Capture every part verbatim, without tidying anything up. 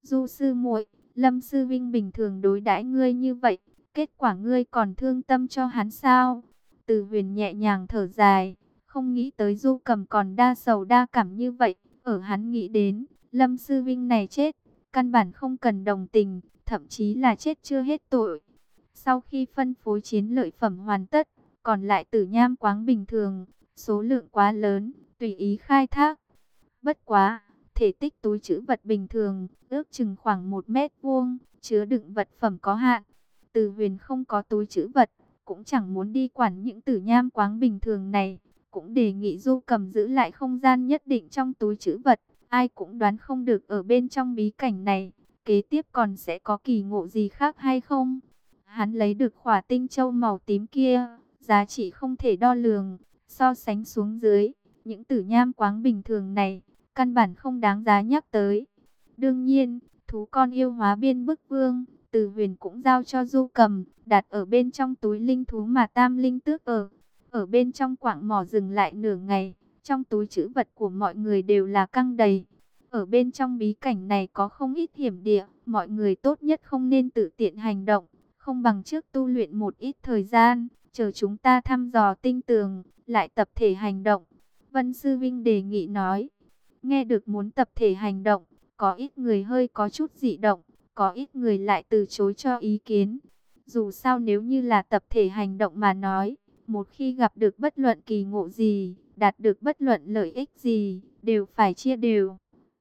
Du sư muội, Lâm sư vinh bình thường đối đãi ngươi như vậy, kết quả ngươi còn thương tâm cho hắn sao? Từ Huyền nhẹ nhàng thở dài, không nghĩ tới Du Cầm còn đa sầu đa cảm như vậy. Ở hắn nghĩ đến, Lâm sư vinh này chết, căn bản không cần đồng tình, thậm chí là chết chưa hết tội. Sau khi phân phối chiến lợi phẩm hoàn tất, còn lại tử nham quáng bình thường, số lượng quá lớn, tùy ý khai thác. Bất quá, thể tích túi trữ vật bình thường, ước chừng khoảng một mét vuông, chứa đựng vật phẩm có hạn. Từ Huyền không có túi trữ vật, cũng chẳng muốn đi quản những tử nham quáng bình thường này, cũng đề nghị Du Cầm giữ lại không gian nhất định trong túi trữ vật. Ai cũng đoán không được ở bên trong bí cảnh này, kế tiếp còn sẽ có kỳ ngộ gì khác hay không. Hắn lấy được khỏa tinh châu màu tím kia, giá trị không thể đo lường, so sánh xuống dưới, những tử nham quáng bình thường này, căn bản không đáng giá nhắc tới. Đương nhiên, thú con yêu hóa biên bức vương, Từ Huyền cũng giao cho Du Cầm, đặt ở bên trong túi linh thú mà Tam Linh Tước ở. Ở bên trong quạng mỏ dừng lại nửa ngày, trong túi trữ vật của mọi người đều là căng đầy. Ở bên trong bí cảnh này có không ít hiểm địa, mọi người tốt nhất không nên tự tiện hành động, không bằng trước tu luyện một ít thời gian, chờ chúng ta thăm dò tinh tường, lại tập thể hành động. Vân Sư Vinh đề nghị nói, nghe được muốn tập thể hành động, có ít người hơi có chút dị động, có ít người lại từ chối cho ý kiến. Dù sao nếu như là tập thể hành động mà nói, một khi gặp được bất luận kỳ ngộ gì, đạt được bất luận lợi ích gì, đều phải chia đều.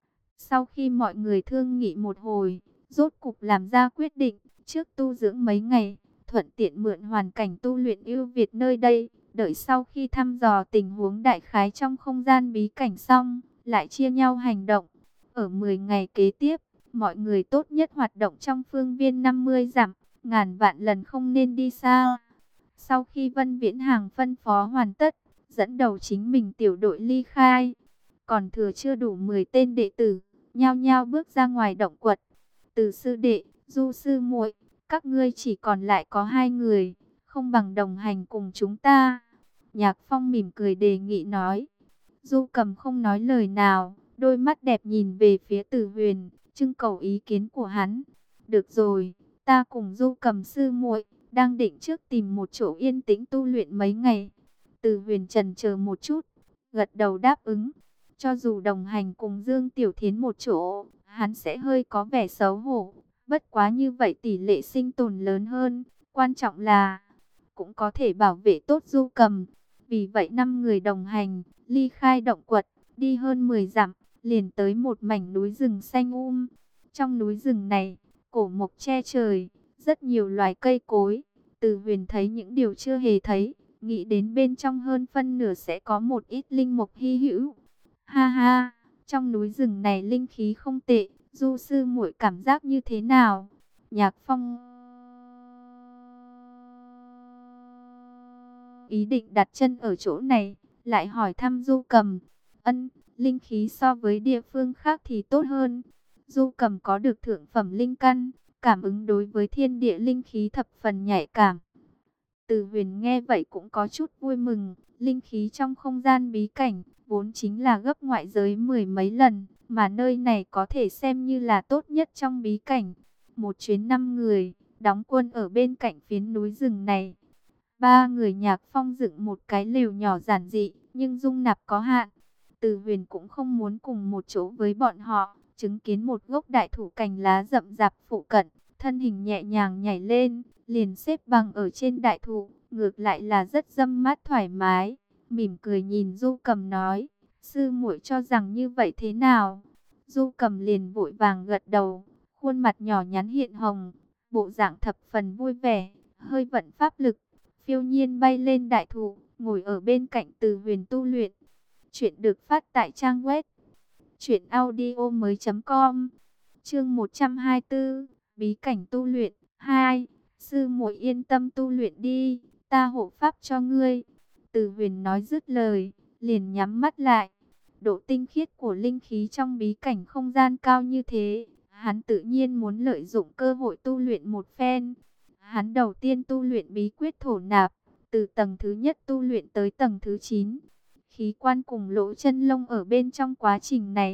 Sau khi mọi người thương nghị một hồi, rốt cục làm ra quyết định, trước tu dưỡng mấy ngày, thuận tiện mượn hoàn cảnh tu luyện ưu việt nơi đây, đợi sau khi thăm dò tình huống đại khái trong không gian bí cảnh xong, lại chia nhau hành động. Ở mười ngày kế tiếp, mọi người tốt nhất hoạt động trong phương viên năm mươi dặm, ngàn vạn lần không nên đi xa. Sau khi Vân Viễn Hàng phân phó hoàn tất, dẫn đầu chính mình tiểu đội ly khai, còn thừa chưa đủ mười tên đệ tử, nhao nhao bước ra ngoài động quật. Từ sư đệ, Du sư muội, các ngươi chỉ còn lại có hai người, không bằng đồng hành cùng chúng ta. Nhạc Phong mỉm cười đề nghị nói. Du Cầm không nói lời nào, đôi mắt đẹp nhìn về phía Từ Huyền, trưng cầu ý kiến của hắn. Được rồi, ta cùng Du Cầm sư muội đang định trước tìm một chỗ yên tĩnh tu luyện mấy ngày. Từ Huyền chần chờ một chút, gật đầu đáp ứng. Cho dù đồng hành cùng Dương Tiểu Thiến một chỗ, hắn sẽ hơi có vẻ xấu hổ. Bất quá như vậy tỷ lệ sinh tồn lớn hơn. Quan trọng là cũng có thể bảo vệ tốt Du Cầm. Vì vậy năm người đồng hành, ly khai động quật, đi hơn mười dặm, liền tới một mảnh núi rừng xanh um. Trong núi rừng này, cổ mộc che trời, rất nhiều loài cây cối. Từ Huyền thấy những điều chưa hề thấy, nghĩ đến bên trong hơn phân nửa sẽ có một ít linh mộc hy hữu. Ha ha, trong núi rừng này linh khí không tệ, Du sư muội cảm giác như thế nào? Nhạc Phong ý định đặt chân ở chỗ này, lại hỏi thăm Du Cầm. Ân, linh khí so với địa phương khác thì tốt hơn. Du Cầm có được thượng phẩm linh căn, cảm ứng đối với thiên địa linh khí thập phần nhạy cảm. Từ Huyền nghe vậy cũng có chút vui mừng, linh khí trong không gian bí cảnh vốn chính là gấp ngoại giới mười mấy lần, mà nơi này có thể xem như là tốt nhất trong bí cảnh. Một chuyến năm người, đóng quân ở bên cạnh phiến núi rừng này. Ba người Nhạc Phong dựng một cái lều nhỏ giản dị, nhưng dung nạp có hạn. Từ Huyền cũng không muốn cùng một chỗ với bọn họ, chứng kiến một gốc đại thụ cành lá rậm rạp phụ cận, thân hình nhẹ nhàng nhảy lên, liền xếp bằng ở trên đại thụ, ngược lại là rất râm mát thoải mái. Mỉm cười nhìn Du Cầm nói, sư muội cho rằng như vậy thế nào? Du Cầm liền vội vàng gật đầu, khuôn mặt nhỏ nhắn hiện hồng, bộ dạng thập phần vui vẻ, hơi vận pháp lực, phiêu nhiên bay lên đại thụ, ngồi ở bên cạnh Từ Huyền tu luyện. Chuyện được phát tại trang web truyện audio mới chấm com. Chương một trăm hai mươi tư, bí cảnh tu luyện hai. Sư muội yên tâm tu luyện đi, ta hộ pháp cho ngươi. Từ Huyền nói dứt lời, liền nhắm mắt lại. Độ tinh khiết của linh khí trong bí cảnh không gian cao như thế, hắn tự nhiên muốn lợi dụng cơ hội tu luyện một phen. Hắn đầu tiên tu luyện bí quyết thổ nạp, từ tầng thứ nhất tu luyện tới tầng thứ chín. Khí quan cùng lỗ chân lông ở bên trong quá trình này,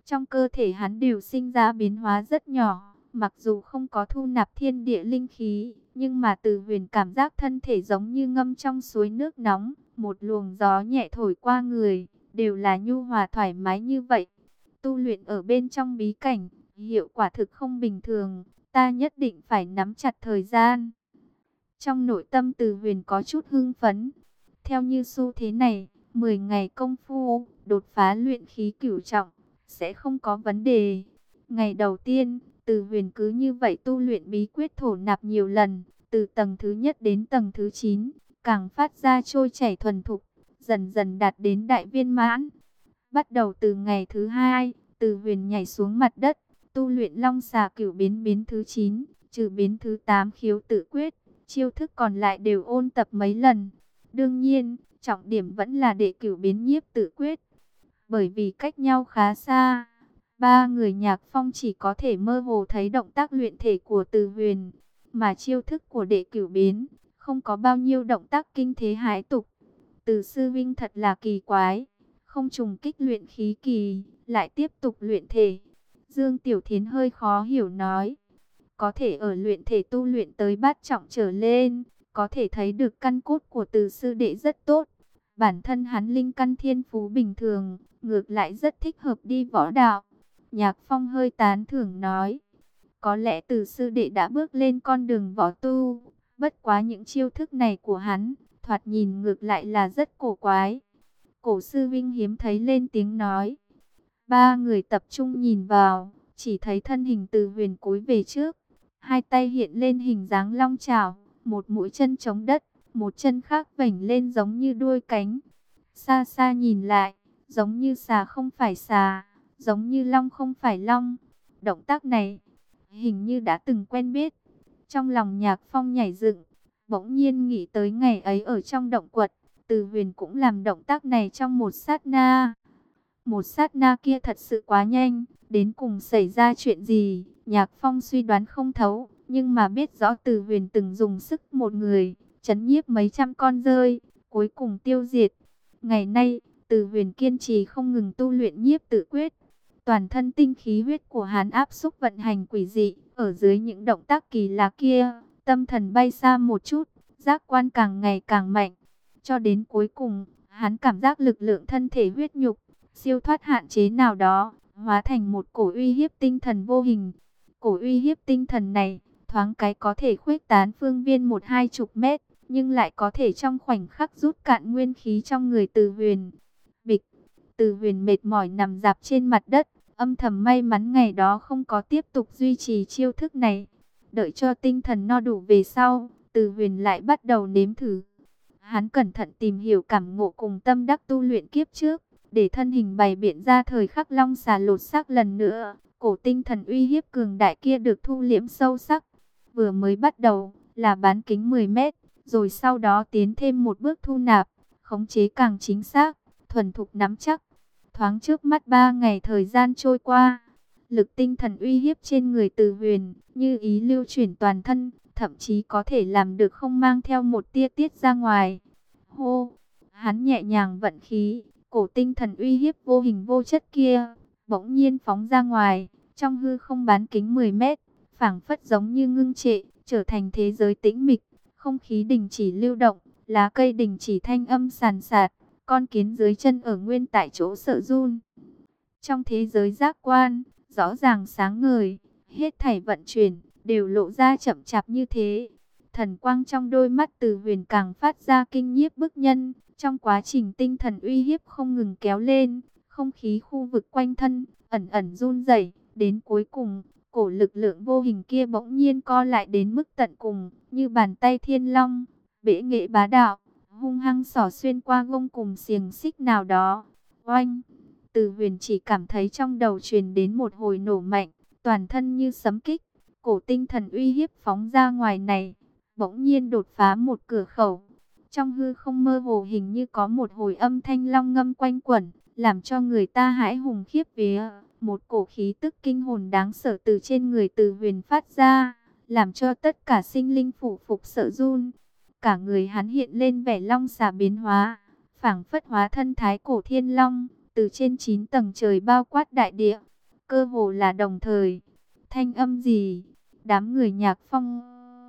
trong cơ thể hắn đều sinh ra biến hóa rất nhỏ. Mặc dù không có thu nạp thiên địa linh khí, nhưng mà Từ Huyền cảm giác thân thể giống như ngâm trong suối nước nóng, một luồng gió nhẹ thổi qua người, đều là nhu hòa thoải mái như vậy. Tu luyện ở bên trong bí cảnh, hiệu quả thực không bình thường, ta nhất định phải nắm chặt thời gian. Trong nội tâm Từ Huyền có chút hưng phấn. Theo như xu thế này, mười ngày công phu, đột phá luyện khí cửu trọng, sẽ không có vấn đề. Ngày đầu tiên, Từ Huyền cứ như vậy tu luyện bí quyết thổ nạp nhiều lần, từ tầng thứ nhất đến tầng thứ chín, càng phát ra trôi chảy thuần thục, dần dần đạt đến đại viên mãn. Bắt đầu từ ngày thứ hai, Từ Huyền nhảy xuống mặt đất, tu luyện long xà cửu biến biến thứ chín, trừ biến thứ tám khiếu tự quyết, chiêu thức còn lại đều ôn tập mấy lần. Đương nhiên, trọng điểm vẫn là đệ cửu biến nhiếp tự quyết. Bởi vì cách nhau khá xa, ba người Nhạc Phong chỉ có thể mơ hồ thấy động tác luyện thể của Từ Huyền, mà chiêu thức của đệ cửu biến không có bao nhiêu động tác kinh thế hãi tục. Từ sư vinh thật là kỳ quái, không trùng kích luyện khí kỳ, lại tiếp tục luyện thể. Dương Tiểu Thiến hơi khó hiểu nói, có thể ở luyện thể tu luyện tới bát trọng trở lên, có thể thấy được căn cốt của Từ sư đệ rất tốt. Bản thân hắn linh căn thiên phú bình thường, ngược lại rất thích hợp đi võ đạo. Nhạc Phong hơi tán thưởng nói, có lẽ Từ sư đệ đã bước lên con đường võ tu, bất quá những chiêu thức này của hắn, thoạt nhìn ngược lại là rất cổ quái. Cổ sư Vinh hiếm thấy lên tiếng nói. Ba người tập trung nhìn vào, chỉ thấy thân hình Từ Huyền cúi về trước, hai tay hiện lên hình dáng long chảo, một mũi chân chống đất, một chân khác vểnh lên giống như đuôi cánh. Xa xa nhìn lại, giống như xà không phải xà, giống như long không phải long. Động tác này, hình như đã từng quen biết. Trong lòng Nhạc Phong nhảy dựng, bỗng nhiên nghĩ tới ngày ấy ở trong động quật, Từ Huyền cũng làm động tác này trong một sát na. Một sát na kia thật sự quá nhanh, đến cùng xảy ra chuyện gì, Nhạc Phong suy đoán không thấu, nhưng mà biết rõ Từ Huyền từng dùng sức một người, chấn nhiếp mấy trăm con rơi, cuối cùng tiêu diệt. Ngày nay, Từ Huyền kiên trì không ngừng tu luyện nhiếp tự quyết. Toàn thân tinh khí huyết của hắn áp xúc vận hành quỷ dị, ở dưới những động tác kỳ lạ kia, tâm thần bay xa một chút, giác quan càng ngày càng mạnh. Cho đến cuối cùng, hắn cảm giác lực lượng thân thể huyết nhục, siêu thoát hạn chế nào đó, hóa thành một cổ uy hiếp tinh thần vô hình. Cổ uy hiếp tinh thần này, thoáng cái có thể khuếch tán phương viên một hai chục mét, nhưng lại có thể trong khoảnh khắc rút cạn nguyên khí trong người Từ Huyền. Bịch, Từ Huyền mệt mỏi nằm rạp trên mặt đất, âm thầm may mắn ngày đó không có tiếp tục duy trì chiêu thức này. Đợi cho tinh thần no đủ về sau, Từ Huyền lại bắt đầu nếm thử. Hắn cẩn thận tìm hiểu cảm ngộ cùng tâm đắc tu luyện kiếp trước, để thân hình bày biện ra thời khắc long xà lột xác lần nữa. Cổ tinh thần uy hiếp cường đại kia được thu liễm sâu sắc. Vừa mới bắt đầu là bán kính mười mét, rồi sau đó tiến thêm một bước thu nạp, khống chế càng chính xác, thuần thục nắm chắc. Thoáng trước mắt ba ngày thời gian trôi qua, lực tinh thần uy hiếp trên người Từ Huyền như ý lưu chuyển toàn thân, thậm chí có thể làm được không mang theo một tia tiết ra ngoài. Hô, hắn nhẹ nhàng vận khí, cổ tinh thần uy hiếp vô hình vô chất kia bỗng nhiên phóng ra ngoài, trong hư không bán kính mười mét, phảng phất giống như ngưng trệ, trở thành thế giới tĩnh mịch, không khí đình chỉ lưu động, lá cây đình chỉ thanh âm sàn sạt, con kiến dưới chân ở nguyên tại chỗ sợ run. Trong thế giới giác quan, rõ ràng sáng ngời, hết thảy vận chuyển, đều lộ ra chậm chạp như thế. Thần quang trong đôi mắt Từ Huyền càng phát ra kinh nhiếp bức nhân, trong quá trình tinh thần uy hiếp không ngừng kéo lên, không khí khu vực quanh thân, ẩn ẩn run rẩy, đến cuối cùng, cổ lực lượng vô hình kia bỗng nhiên co lại đến mức tận cùng, như bàn tay thiên long, bệ nghệ bá đạo, hung hăng xỏ xuyên qua gông cùng xiềng xích nào đó. Oanh! Từ Huyền chỉ cảm thấy trong đầu truyền đến một hồi nổ mạnh, toàn thân như sấm kích, cổ tinh thần uy hiếp phóng ra ngoài này, bỗng nhiên đột phá một cửa khẩu. Trong hư không mơ hồ hình như có một hồi âm thanh long ngâm quanh quẩn, làm cho người ta hãi hùng khiếp vía. Một cổ khí tức kinh hồn đáng sợ từ trên người Từ Huyền phát ra, làm cho tất cả sinh linh phủ phục sợ run. Cả người hắn hiện lên vẻ long xà biến hóa, phảng phất hóa thân thái cổ thiên long, từ trên chín tầng trời bao quát đại địa. cơ hồ là đồng thời. Thanh âm gì? Đám người Nhạc Phong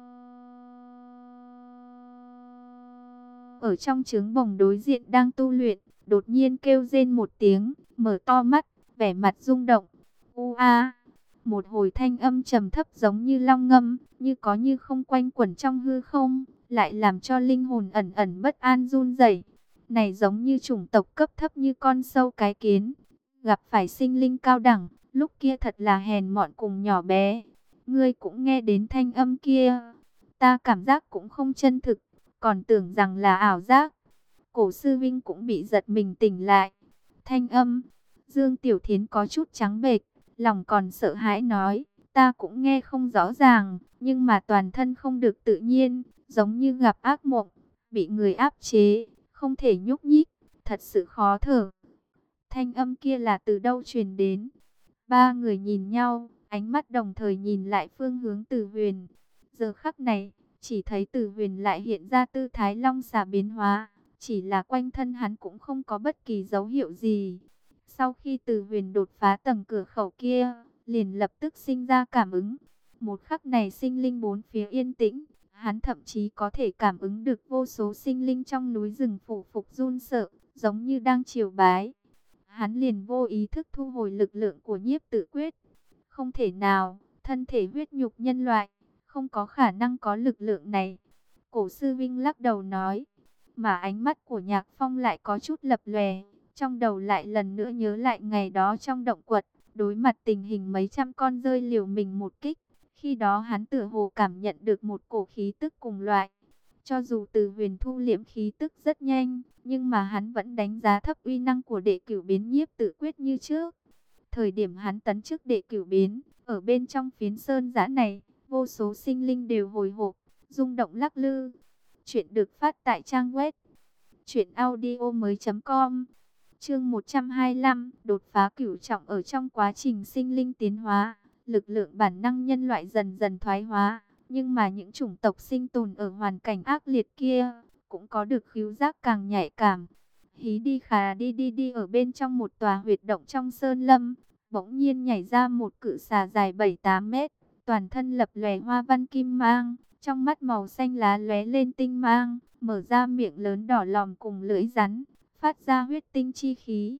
ở trong trướng bồng đối diện đang tu luyện, đột nhiên kêu rên một tiếng, mở to mắt, vẻ mặt rung động. U a, một hồi thanh âm trầm thấp giống như long ngâm, như có như không quanh quẩn trong hư không, lại làm cho linh hồn ẩn ẩn bất an run rẩy. Này giống như chủng tộc cấp thấp như con sâu cái kiến, gặp phải sinh linh cao đẳng, lúc kia thật là hèn mọn cùng nhỏ bé. Ngươi cũng nghe đến thanh âm kia, ta cảm giác cũng không chân thực, còn tưởng rằng là ảo giác. Cổ sư vinh cũng bị giật mình tỉnh lại. Thanh âm, Dương Tiểu Thiến có chút trắng bệch, lòng còn sợ hãi nói, ta cũng nghe không rõ ràng, nhưng mà toàn thân không được tự nhiên, giống như gặp ác mộng, bị người áp chế, không thể nhúc nhích, thật sự khó thở. Thanh âm kia là từ đâu truyền đến? Ba người nhìn nhau, ánh mắt đồng thời nhìn lại phương hướng Tử Huyền. Giờ khắc này, chỉ thấy Tử Huyền lại hiện ra tư thái long xà biến hóa, chỉ là quanh thân hắn cũng không có bất kỳ dấu hiệu gì. Sau khi Tử Huyền đột phá tầng cửa khẩu kia, liền lập tức sinh ra cảm ứng. Một khắc này sinh linh bốn phía yên tĩnh, hắn thậm chí có thể cảm ứng được vô số sinh linh trong núi rừng phủ phục run sợ, giống như đang triều bái. Hắn liền vô ý thức thu hồi lực lượng của nhiếp tự quyết. Không thể nào, thân thể huyết nhục nhân loại, không có khả năng có lực lượng này. Cổ sư Vinh lắc đầu nói, mà ánh mắt của Nhạc Phong lại có chút lập lòe. Trong đầu lại lần nữa nhớ lại ngày đó trong động quật, đối mặt tình hình mấy trăm con rơi liều mình một kích. Khi đó hắn tựa hồ cảm nhận được một cổ khí tức cùng loại. Cho dù Từ Huyền thu liễm khí tức rất nhanh, nhưng mà hắn vẫn đánh giá thấp uy năng của đệ cửu biến nhiếp tự quyết như trước. Thời điểm hắn tấn chức đệ cửu biến, ở bên trong phiến sơn giã này, vô số sinh linh đều hồi hộp, rung động lắc lư. Chuyện được phát tại trang web truyện audio mới chấm com. Chương một trăm hai mươi lăm, đột phá cửu trọng. Ở trong quá trình sinh linh tiến hóa, lực lượng bản năng nhân loại dần dần thoái hóa, nhưng mà những chủng tộc sinh tồn ở hoàn cảnh ác liệt kia cũng có được khứu giác càng nhạy cảm. Hí đi khà đi đi đi ở bên trong một tòa huyệt động trong sơn lâm, bỗng nhiên nhảy ra một cự xà dài bảy tám mét, toàn thân lập lòe hoa văn kim mang, trong mắt màu xanh lá lóe lên tinh mang, mở ra miệng lớn đỏ lòm cùng lưỡi rắn, phát ra huyết tinh chi khí.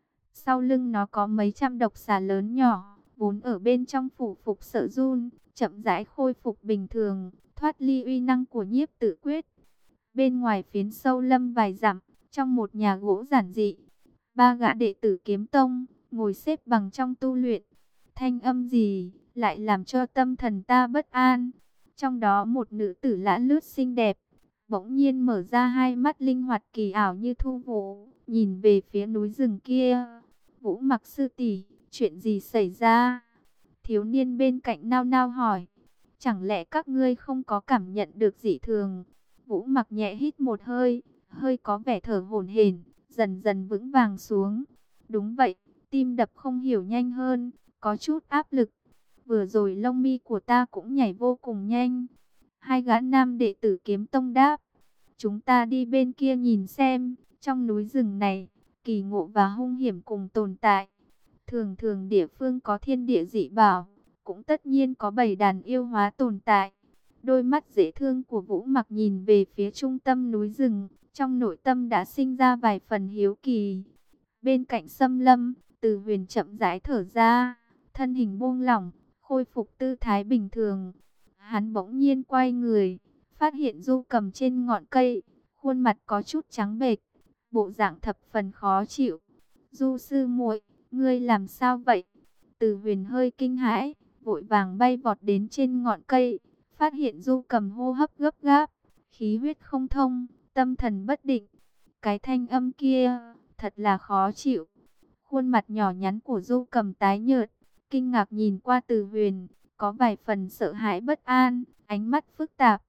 Sau lưng nó có mấy trăm độc xà lớn nhỏ, vốn ở bên trong phủ phục sợ run, chậm rãi khôi phục bình thường, thoát ly uy năng của nhiếp tự quyết. Bên ngoài phiến sâu lâm vài dặm, trong một nhà gỗ giản dị, ba gã đệ tử Kiếm Tông ngồi xếp bằng trong tu luyện. Thanh âm gì lại làm cho tâm thần ta bất an? Trong đó một nữ tử lã lướt xinh đẹp, bỗng nhiên mở ra hai mắt linh hoạt kỳ ảo như thu vũ, nhìn về phía núi rừng kia. Vũ Mặc sư tỷ, chuyện gì xảy ra? Thiếu niên bên cạnh nao nao hỏi. Chẳng lẽ các ngươi không có cảm nhận được dị thường? Vũ Mặc nhẹ hít một hơi, hơi có vẻ thở hổn hển, dần dần vững vàng xuống. Đúng vậy, tim đập không hiểu nhanh hơn, có chút áp lực. Vừa rồi lông mi của ta cũng nhảy vô cùng nhanh. Hai gã nam đệ tử Kiếm Tông đáp. Chúng ta đi bên kia nhìn xem, trong núi rừng này, kỳ ngộ và hung hiểm cùng tồn tại. Thường thường địa phương có thiên địa dị bảo, cũng tất nhiên có bầy đàn yêu hóa tồn tại. Đôi mắt dễ thương của Vũ Mặc nhìn về phía trung tâm núi rừng, trong nội tâm đã sinh ra vài phần hiếu kỳ. Bên cạnh Sâm Lâm, Từ Huyền chậm rãi thở ra, thân hình buông lỏng, khôi phục tư thái bình thường. Hắn bỗng nhiên quay người, phát hiện Du Cầm trên ngọn cây, khuôn mặt có chút trắng bệch, bộ dạng thập phần khó chịu. Du sư muội, ngươi làm sao vậy? Từ Huyền hơi kinh hãi, vội vàng bay vọt đến trên ngọn cây, phát hiện Du Cầm hô hấp gấp gáp, khí huyết không thông, tâm thần bất định. Cái thanh âm kia, thật là khó chịu. Khuôn mặt nhỏ nhắn của Du Cầm tái nhợt, kinh ngạc nhìn qua Từ Huyền, có vài phần sợ hãi bất an, ánh mắt phức tạp.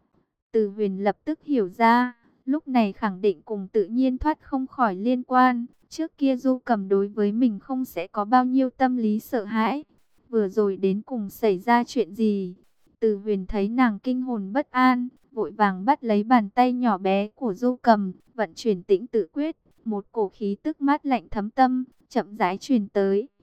Từ Huyền lập tức hiểu ra, lúc này khẳng định cùng tự nhiên thoát không khỏi liên quan. Trước kia Du Cầm đối với mình không sẽ có bao nhiêu tâm lý sợ hãi. Vừa rồi đến cùng xảy ra chuyện gì? Từ Huyền thấy nàng kinh hồn bất an, vội vàng bắt lấy bàn tay nhỏ bé của Du Cầm, vận chuyển tĩnh tự quyết. Một cổ khí tức mát lạnh thấm tâm, chậm rãi truyền tới.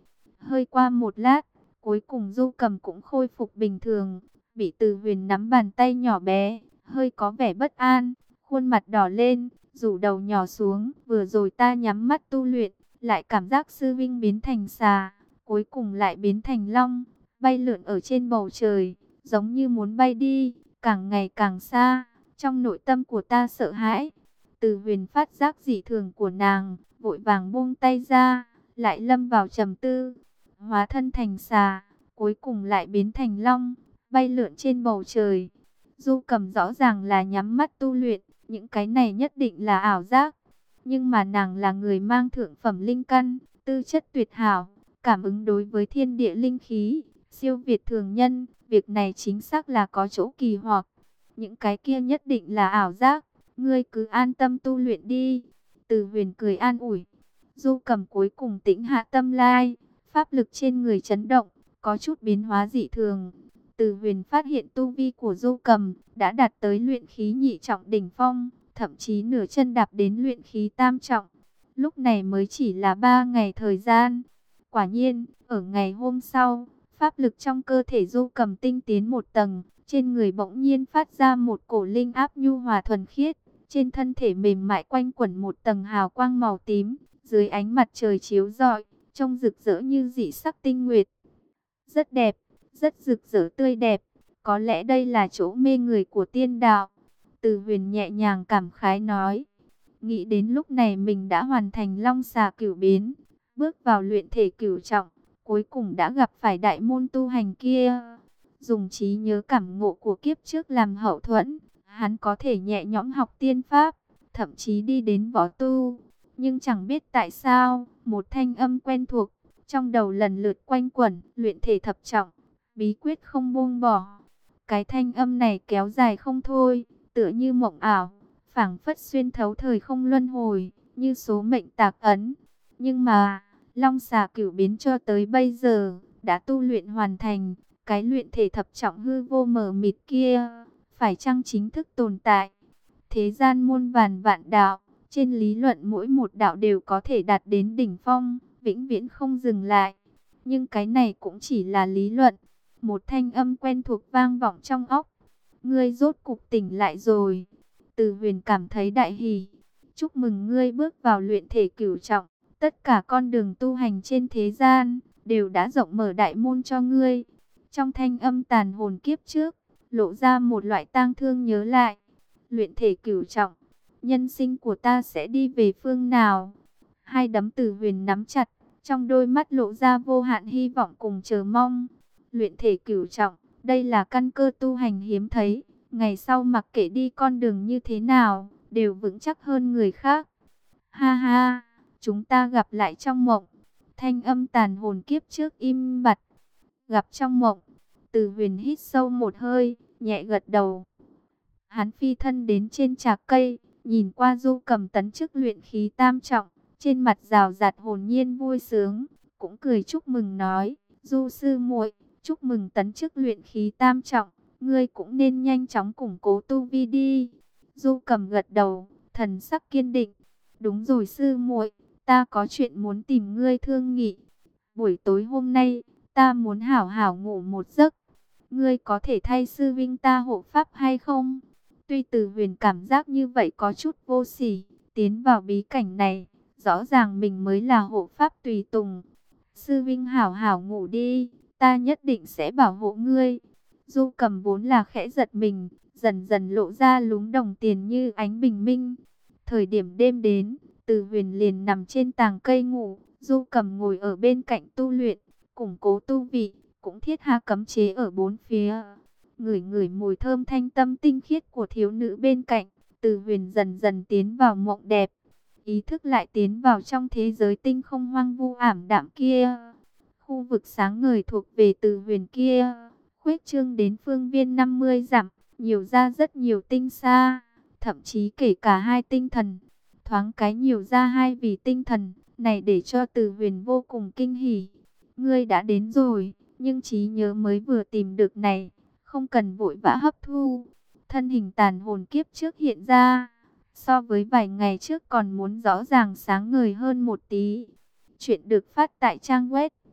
Hơi qua một lát, cuối cùng Du Cầm cũng khôi phục bình thường, bị Từ Huyền nắm bàn tay nhỏ bé, hơi có vẻ bất an, khuôn mặt đỏ lên, rủ đầu nhỏ xuống. Vừa rồi ta nhắm mắt tu luyện, lại cảm giác sư vinh biến thành xà, cuối cùng lại biến thành long, bay lượn ở trên bầu trời, giống như muốn bay đi, càng ngày càng xa. Trong nội tâm của ta sợ hãi. Từ Huyền phát giác dị thường của nàng, vội vàng buông tay ra, lại lâm vào trầm tư. Hóa thân thành xà, cuối cùng lại biến thành long, bay lượn trên bầu trời. Du Cầm rõ ràng là nhắm mắt tu luyện, những cái này nhất định là ảo giác. Nhưng mà nàng là người mang thượng phẩm linh căn, tư chất tuyệt hảo, cảm ứng đối với thiên địa linh khí, siêu việt thường nhân. Việc này chính xác là có chỗ kỳ hoặc. Những cái kia nhất định là ảo giác, ngươi cứ an tâm tu luyện đi. Từ Huyền cười an ủi. Du Cầm cuối cùng tĩnh hạ tâm lai, pháp lực trên người chấn động, có chút biến hóa dị thường. Từ Huyền phát hiện tu vi của Du Cầm đã đạt tới luyện khí nhị trọng đỉnh phong, thậm chí nửa chân đạp đến luyện khí tam trọng. Lúc này mới chỉ là ba ngày thời gian. Quả nhiên, ở ngày hôm sau, pháp lực trong cơ thể Du Cầm tinh tiến một tầng, trên người bỗng nhiên phát ra một cổ linh áp nhu hòa thuần khiết, trên thân thể mềm mại quanh quẩn một tầng hào quang màu tím, dưới ánh mặt trời chiếu rọi, trông rực rỡ như dị sắc tinh nguyệt. Rất đẹp, rất rực rỡ tươi đẹp, có lẽ đây là chỗ mê người của tiên đạo. Từ Huyền nhẹ nhàng cảm khái nói, nghĩ đến lúc này mình đã hoàn thành long xà cửu biến, bước vào luyện thể cửu trọng, cuối cùng đã gặp phải đại môn tu hành kia. Dùng trí nhớ cảm ngộ của kiếp trước làm hậu thuẫn, hắn có thể nhẹ nhõm học tiên pháp, thậm chí đi đến võ tu. Nhưng chẳng biết tại sao, một thanh âm quen thuộc trong đầu lần lượt quanh quẩn, luyện thể thập trọng, bí quyết không buông bỏ. Cái thanh âm này kéo dài không thôi, tựa như mộng ảo, phảng phất xuyên thấu thời không luân hồi, như số mệnh tạc ấn. Nhưng mà, long xà cửu biến cho tới bây giờ, đã tu luyện hoàn thành, cái luyện thể thập trọng hư vô mờ mịt kia, phải chăng chính thức tồn tại? Thế gian muôn vàn vạn đạo, trên lý luận mỗi một đạo đều có thể đạt đến đỉnh phong, vĩnh viễn không dừng lại. Nhưng cái này cũng chỉ là lý luận. Một thanh âm quen thuộc vang vọng trong óc. Ngươi rốt cục tỉnh lại rồi. Từ Huyền cảm thấy đại hỉ. Chúc mừng ngươi bước vào luyện thể cửu trọng. Tất cả con đường tu hành trên thế gian đều đã rộng mở đại môn cho ngươi. Trong thanh âm tàn hồn kiếp trước, lộ ra một loại tang thương nhớ lại. Luyện thể cửu trọng, nhân sinh của ta sẽ đi về phương nào? Hai đấm Từ Huyền nắm chặt, trong đôi mắt lộ ra vô hạn hy vọng cùng chờ mong. Luyện thể cửu trọng, đây là căn cơ tu hành hiếm thấy. Ngày sau mặc kệ đi con đường như thế nào, đều vững chắc hơn người khác. Ha ha, chúng ta gặp lại trong mộng. Thanh âm tàn hồn kiếp trước im bặt. Gặp trong mộng. Từ Huyền hít sâu một hơi, nhẹ gật đầu. Hắn phi thân đến trên trạc cây, nhìn qua Du Cầm tấn chức luyện khí tam trọng, trên mặt rào rạt hồn nhiên vui sướng, cũng cười chúc mừng nói: Du sư muội, chúc mừng tấn chức luyện khí tam trọng, ngươi cũng nên nhanh chóng củng cố tu vi đi. Du Cầm gật đầu, thần sắc kiên định. Đúng rồi sư muội, ta có chuyện muốn tìm ngươi thương nghị. Buổi tối hôm nay, ta muốn hảo hảo ngủ một giấc. Ngươi có thể thay sư vinh ta hộ pháp hay không? Tuy Từ Huyền cảm giác như vậy có chút vô sỉ, tiến vào bí cảnh này, rõ ràng mình mới là hộ pháp tùy tùng. Sư vinh hảo hảo ngủ đi, ta nhất định sẽ bảo hộ ngươi. Du Cầm vốn là khẽ giật mình, dần dần lộ ra lúm đồng tiền như ánh bình minh. Thời điểm đêm đến, Từ Huyền liền nằm trên tàng cây ngủ, Du Cầm ngồi ở bên cạnh tu luyện, củng cố tu vị, cũng thiết hạ cấm chế ở bốn phía. Ngửi ngửi mùi thơm thanh tâm tinh khiết của thiếu nữ bên cạnh, Từ Huyền dần dần tiến vào mộng đẹp. Ý thức lại tiến vào trong thế giới tinh không hoang vu ảm đạm kia. Khu vực sáng ngời thuộc về Từ Huyền kia, khuếch trương đến phương viên năm mươi dặm, nhiều ra rất nhiều tinh xa, thậm chí kể cả hai tinh thần. Thoáng cái nhiều ra hai vị tinh thần, này để cho Từ Huyền vô cùng kinh hỉ. Ngươi đã đến rồi, nhưng trí nhớ mới vừa tìm được này, không cần vội vã hấp thu. Thân hình tàn hồn kiếp trước hiện ra, so với vài ngày trước còn muốn rõ ràng sáng ngời hơn một tí. Chuyện được phát tại trang web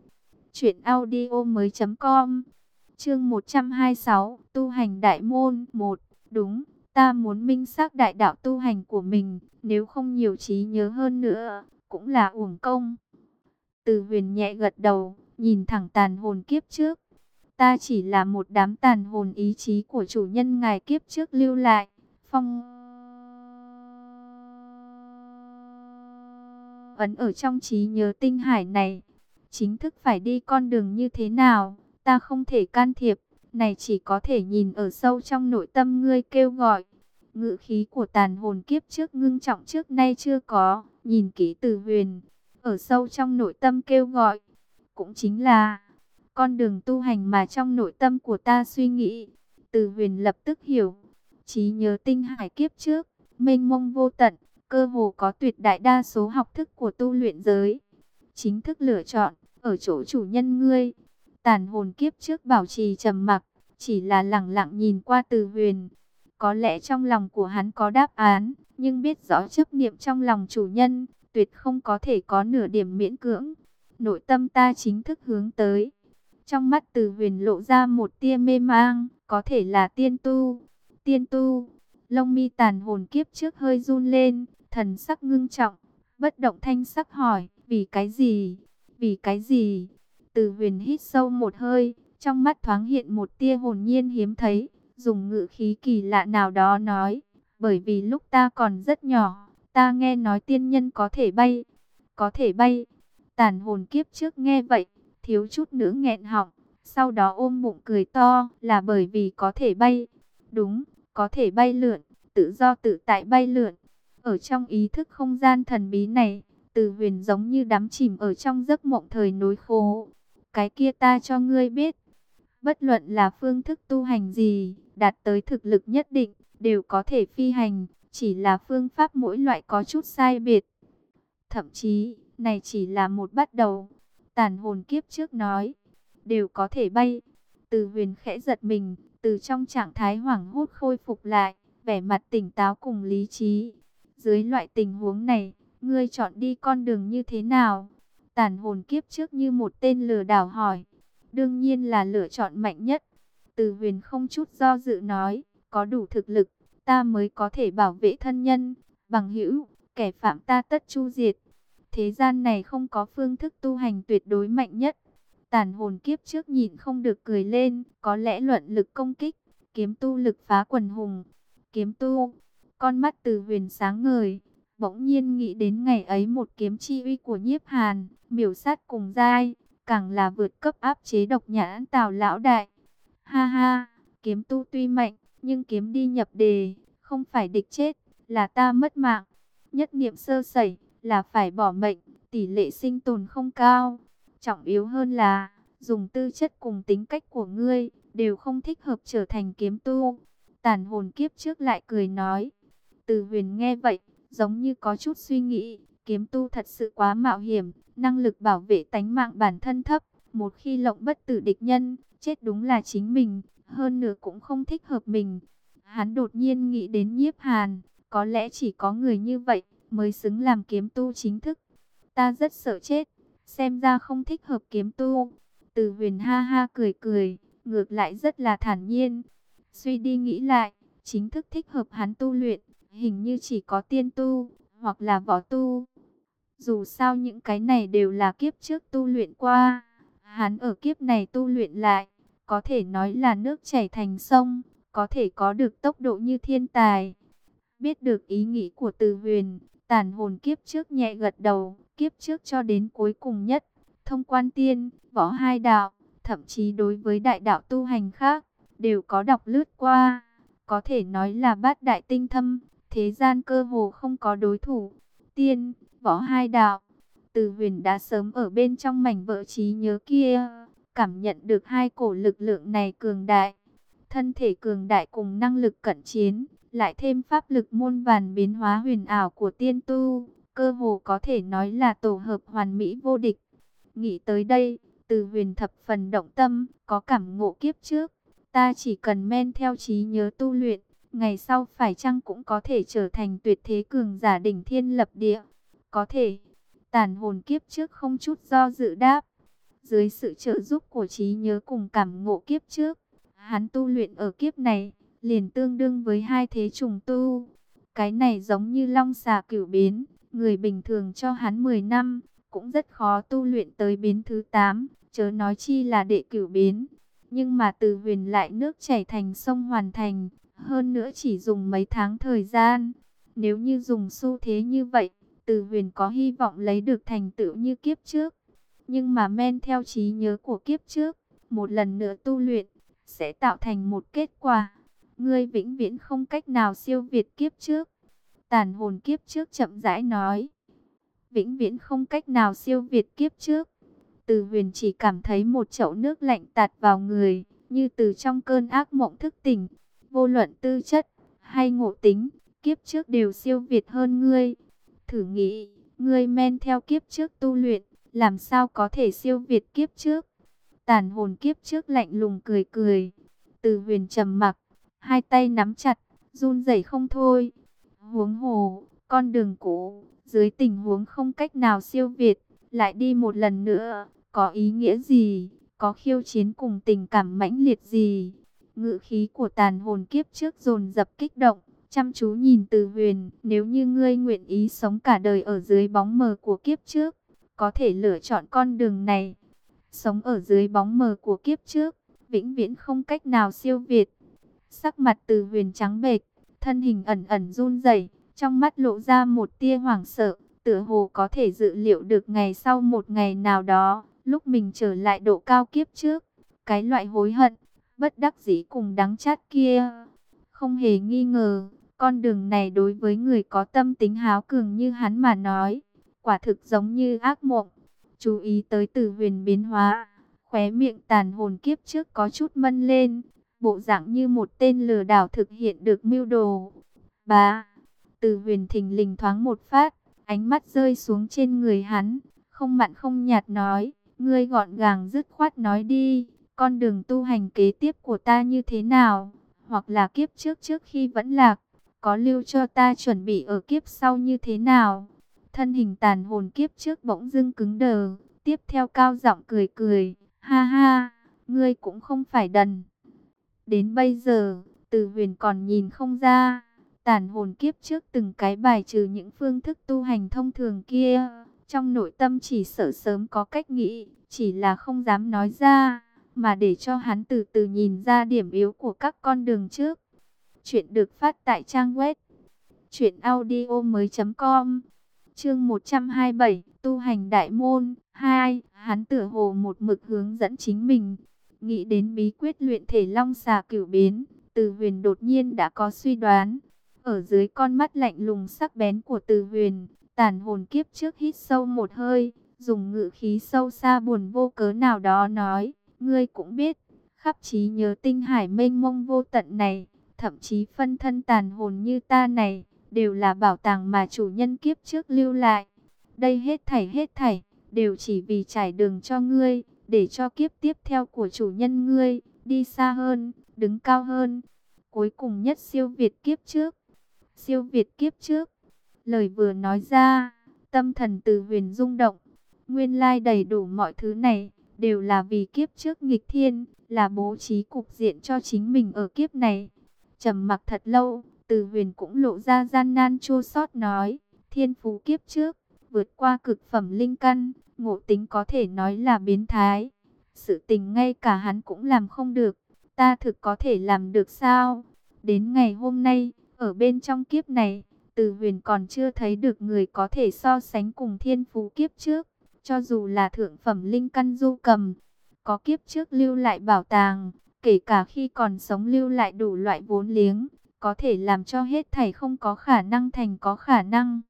Chuyện audio mới com. Chương một trăm hai mươi sáu, tu hành đại môn một. Đúng, ta muốn minh xác đại đạo tu hành của mình, nếu không nhiều trí nhớ hơn nữa, cũng là uổng công. Từ Huyền nhẹ gật đầu, nhìn thẳng tàn hồn kiếp trước. Ta chỉ là một đám tàn hồn ý chí của chủ nhân ngài kiếp trước lưu lại. Phong ấn ở trong trí nhớ tinh hải này. Chính thức phải đi con đường như thế nào, ta không thể can thiệp. Này chỉ có thể nhìn ở sâu trong nội tâm ngươi kêu gọi. Ngữ khí của tàn hồn kiếp trước ngưng trọng trước nay chưa có. Nhìn kỹ Từ Huyền, ở sâu trong nội tâm kêu gọi, cũng chính là con đường tu hành mà trong nội tâm của ta suy nghĩ. Từ Huyền lập tức hiểu, trí nhớ tinh hải kiếp trước, mênh mông vô tận, cơ hồ có tuyệt đại đa số học thức của tu luyện giới. Chính thức lựa chọn, ở chỗ chủ nhân ngươi. Tàn hồn kiếp trước bảo trì trầm mặc, chỉ là lặng lặng nhìn qua Từ Huyền. Có lẽ trong lòng của hắn có đáp án, nhưng biết rõ chấp niệm trong lòng chủ nhân, tuyệt không có thể có nửa điểm miễn cưỡng. Nội tâm ta chính thức hướng tới. Trong mắt Từ Huyền lộ ra một tia mê mang, có thể là tiên tu. Tiên tu, lông mi tàn hồn kiếp trước hơi run lên, thần sắc ngưng trọng, bất động thanh sắc hỏi, vì cái gì? Vì cái gì? Từ Huyền hít sâu một hơi, trong mắt thoáng hiện một tia hồn nhiên hiếm thấy, dùng ngữ khí kỳ lạ nào đó nói, bởi vì lúc ta còn rất nhỏ, ta nghe nói tiên nhân có thể bay, có thể bay. Tàn hồn kiếp trước nghe vậy, thiếu chút nữa nghẹn họng, sau đó ôm bụng cười to, là bởi vì có thể bay. Đúng, có thể bay lượn, tự do tự tại bay lượn. Ở trong ý thức không gian thần bí này, Từ Huyền giống như đắm chìm ở trong giấc mộng thời nối khố. Cái kia ta cho ngươi biết, bất luận là phương thức tu hành gì, đạt tới thực lực nhất định, đều có thể phi hành, chỉ là phương pháp mỗi loại có chút sai biệt. Thậm chí, này chỉ là một bắt đầu. Tàn hồn kiếp trước nói, đều có thể bay. Từ Huyền khẽ giật mình, từ trong trạng thái hoảng hốt khôi phục lại, vẻ mặt tỉnh táo cùng lý trí. Dưới loại tình huống này, ngươi chọn đi con đường như thế nào? Tàn hồn kiếp trước như một tên lừa đảo hỏi. Đương nhiên là lựa chọn mạnh nhất. Từ Huyền không chút do dự nói, có đủ thực lực, ta mới có thể bảo vệ thân nhân, bằng hữu, kẻ phạm ta tất chu diệt. Thế gian này không có phương thức tu hành tuyệt đối mạnh nhất. Tàn hồn kiếp trước nhịn không được cười lên, có lẽ luận lực công kích, kiếm tu lực phá quần hùng. Kiếm tu, con mắt Từ Huyền sáng ngời, bỗng nhiên nghĩ đến ngày ấy một kiếm chi uy của Nhiếp Hàn, miểu sát cùng giai, càng là vượt cấp áp chế độc nhãn Tào lão đại. Ha ha, kiếm tu tuy mạnh, nhưng kiếm đi nhập đề, không phải địch chết, là ta mất mạng. Nhất niệm sơ sẩy, là phải bỏ mệnh, tỷ lệ sinh tồn không cao. Trọng yếu hơn là, dùng tư chất cùng tính cách của ngươi, đều không thích hợp trở thành kiếm tu. Tàn hồn kiếp trước lại cười nói. Từ Huyền nghe vậy, giống như có chút suy nghĩ, kiếm tu thật sự quá mạo hiểm, năng lực bảo vệ tánh mạng bản thân thấp, một khi lộng bất tử địch nhân, chết đúng là chính mình, hơn nữa cũng không thích hợp mình. Hắn đột nhiên nghĩ đến Nhiếp Hàn, có lẽ chỉ có người như vậy mới xứng làm kiếm tu chính thức. Ta rất sợ chết, xem ra không thích hợp kiếm tu. Từ Huyền ha ha cười cười, ngược lại rất là thản nhiên. Suy đi nghĩ lại, chính thức thích hợp hắn tu luyện, hình như chỉ có tiên tu, hoặc là võ tu. Dù sao những cái này đều là kiếp trước tu luyện qua, hắn ở kiếp này tu luyện lại, có thể nói là nước chảy thành sông, có thể có được tốc độ như thiên tài. Biết được ý nghĩ của Từ Huyền, tàn hồn kiếp trước nhẹ gật đầu, kiếp trước cho đến cuối cùng nhất, thông quan tiên, võ hai đạo, thậm chí đối với đại đạo tu hành khác, đều có đọc lướt qua. Có thể nói là bát đại tinh thâm, thế gian cơ hồ không có đối thủ. Tiên, võ hai đạo, Từ Huyền đã sớm ở bên trong mảnh vỡ trí nhớ kia, cảm nhận được hai cổ lực lượng này cường đại. Thân thể cường đại cùng năng lực cận chiến, lại thêm pháp lực muôn vàn biến hóa huyền ảo của tiên tu, cơ hồ có thể nói là tổ hợp hoàn mỹ vô địch. Nghĩ tới đây, Từ Huyền thập phần động tâm, có cảm ngộ kiếp trước. Ta chỉ cần men theo trí nhớ tu luyện, ngày sau phải chăng cũng có thể trở thành tuyệt thế cường giả đỉnh thiên lập địa. Có thể. Tàn hồn kiếp trước không chút do dự đáp. Dưới sự trợ giúp của trí nhớ cùng cảm ngộ kiếp trước, hắn tu luyện ở kiếp này, liền tương đương với hai thế trùng tu. Cái này giống như long xà cửu biến, người bình thường cho hắn mười năm, cũng rất khó tu luyện tới biến thứ tám, chớ nói chi là đệ cửu biến. Nhưng mà Từ Huyền lại nước chảy thành sông hoàn thành, hơn nữa chỉ dùng mấy tháng thời gian. Nếu như dùng xu thế như vậy, Từ Huyền có hy vọng lấy được thành tựu như kiếp trước. Nhưng mà men theo trí nhớ của kiếp trước, một lần nữa tu luyện, sẽ tạo thành một kết quả. Ngươi vĩnh viễn không cách nào siêu việt kiếp trước. Tàn hồn kiếp trước chậm rãi nói. Vĩnh viễn không cách nào siêu việt kiếp trước. Từ Huyền chỉ cảm thấy một chậu nước lạnh tạt vào người, như từ trong cơn ác mộng thức tỉnh. Vô luận tư chất hay ngộ tính, kiếp trước đều siêu việt hơn ngươi. Thử nghĩ, ngươi men theo kiếp trước tu luyện, làm sao có thể siêu việt kiếp trước? Tàn hồn kiếp trước lạnh lùng cười cười. Từ Huyền trầm mặc, hai tay nắm chặt, run rẩy không thôi. Huống hồ, con đường cũ, dưới tình huống không cách nào siêu việt, lại đi một lần nữa, có ý nghĩa gì? Có khiêu chiến cùng tình cảm mãnh liệt gì? Ngữ khí của tàn hồn kiếp trước dồn dập kích động, chăm chú nhìn Từ Huyền. Nếu như ngươi nguyện ý sống cả đời ở dưới bóng mờ của kiếp trước, có thể lựa chọn con đường này. Sống ở dưới bóng mờ của kiếp trước, vĩnh viễn không cách nào siêu việt. Sắc mặt Từ Huyền trắng bệch, thân hình ẩn ẩn run rẩy, trong mắt lộ ra một tia hoảng sợ, tựa hồ có thể dự liệu được ngày sau một ngày nào đó, lúc mình trở lại độ cao kiếp trước, cái loại hối hận, bất đắc dĩ cùng đắng chát kia. Không hề nghi ngờ, con đường này đối với người có tâm tính háo cường như hắn mà nói, quả thực giống như ác mộng. Chú ý tới Từ Huyền biến hóa, khóe miệng tàn hồn kiếp trước có chút mân lên, bộ dạng như một tên lừa đảo thực hiện được mưu đồ. Bá, Từ Huyền thình lình thoáng một phát, ánh mắt rơi xuống trên người hắn, không mặn không nhạt nói, ngươi gọn gàng dứt khoát nói đi, con đường tu hành kế tiếp của ta như thế nào, hoặc là kiếp trước trước khi vẫn lạc, có lưu cho ta chuẩn bị ở kiếp sau như thế nào. Thân hình tàn hồn kiếp trước bỗng dưng cứng đờ, tiếp theo cao giọng cười cười, ha ha, ngươi cũng không phải đần. Đến bây giờ, Từ Huyền còn nhìn không ra, tàn hồn kiếp trước từng cái bài trừ những phương thức tu hành thông thường kia, trong nội tâm chỉ sợ sớm có cách nghĩ, chỉ là không dám nói ra, mà để cho hắn từ từ nhìn ra điểm yếu của các con đường trước. Chuyện được phát tại trang web truyện audio mới chấm com. Chương một trăm hai mươi bảy, tu hành đại môn hai, hắn tựa hồ một mực hướng dẫn chính mình. Nghĩ đến bí quyết luyện thể long xà cửu biến, Từ Huyền đột nhiên đã có suy đoán. Ở dưới con mắt lạnh lùng sắc bén của Từ Huyền, tàn hồn kiếp trước hít sâu một hơi, dùng ngữ khí sâu xa buồn vô cớ nào đó nói, ngươi cũng biết, khắp trí nhớ tinh hải mênh mông vô tận này, thậm chí phân thân tàn hồn như ta này, đều là bảo tàng mà chủ nhân kiếp trước lưu lại. Đây hết thảy hết thảy, đều chỉ vì trải đường cho ngươi, để cho kiếp tiếp theo của chủ nhân ngươi, đi xa hơn, đứng cao hơn. Cuối cùng nhất siêu việt kiếp trước. Siêu việt kiếp trước. Lời vừa nói ra, tâm thần Từ Huyền rung động. Nguyên lai đầy đủ mọi thứ này, đều là vì kiếp trước nghịch thiên, là bố trí cục diện cho chính mình ở kiếp này. Trầm mặc thật lâu, Từ Huyền cũng lộ ra gian nan chua xót nói, thiên phú kiếp trước, vượt qua cực phẩm linh căn, ngộ tính có thể nói là biến thái. Sự tình ngay cả hắn cũng làm không được, ta thực có thể làm được sao? Đến ngày hôm nay, ở bên trong kiếp này, Từ Huyền còn chưa thấy được người có thể so sánh cùng thiên phú kiếp trước, cho dù là thượng phẩm linh căn Du Cầm, có kiếp trước lưu lại bảo tàng, kể cả khi còn sống lưu lại đủ loại vốn liếng, có thể làm cho hết thảy không có khả năng thành có khả năng.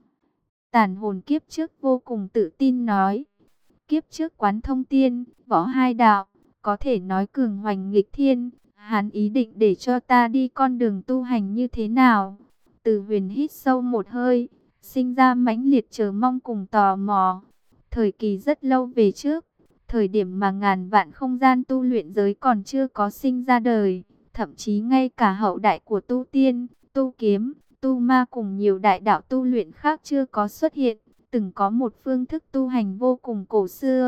Tàn hồn kiếp trước vô cùng tự tin nói, kiếp trước quán thông tiên, võ hai đạo, có thể nói cường hoành nghịch thiên, hắn ý định để cho ta đi con đường tu hành như thế nào? Từ Huyền hít sâu một hơi, sinh ra mãnh liệt chờ mong cùng tò mò. Thời kỳ rất lâu về trước, thời điểm mà ngàn vạn không gian tu luyện giới còn chưa có sinh ra đời, thậm chí ngay cả hậu đại của tu tiên, tu kiếm, tu ma cùng nhiều đại đạo tu luyện khác chưa có xuất hiện, từng có một phương thức tu hành vô cùng cổ xưa,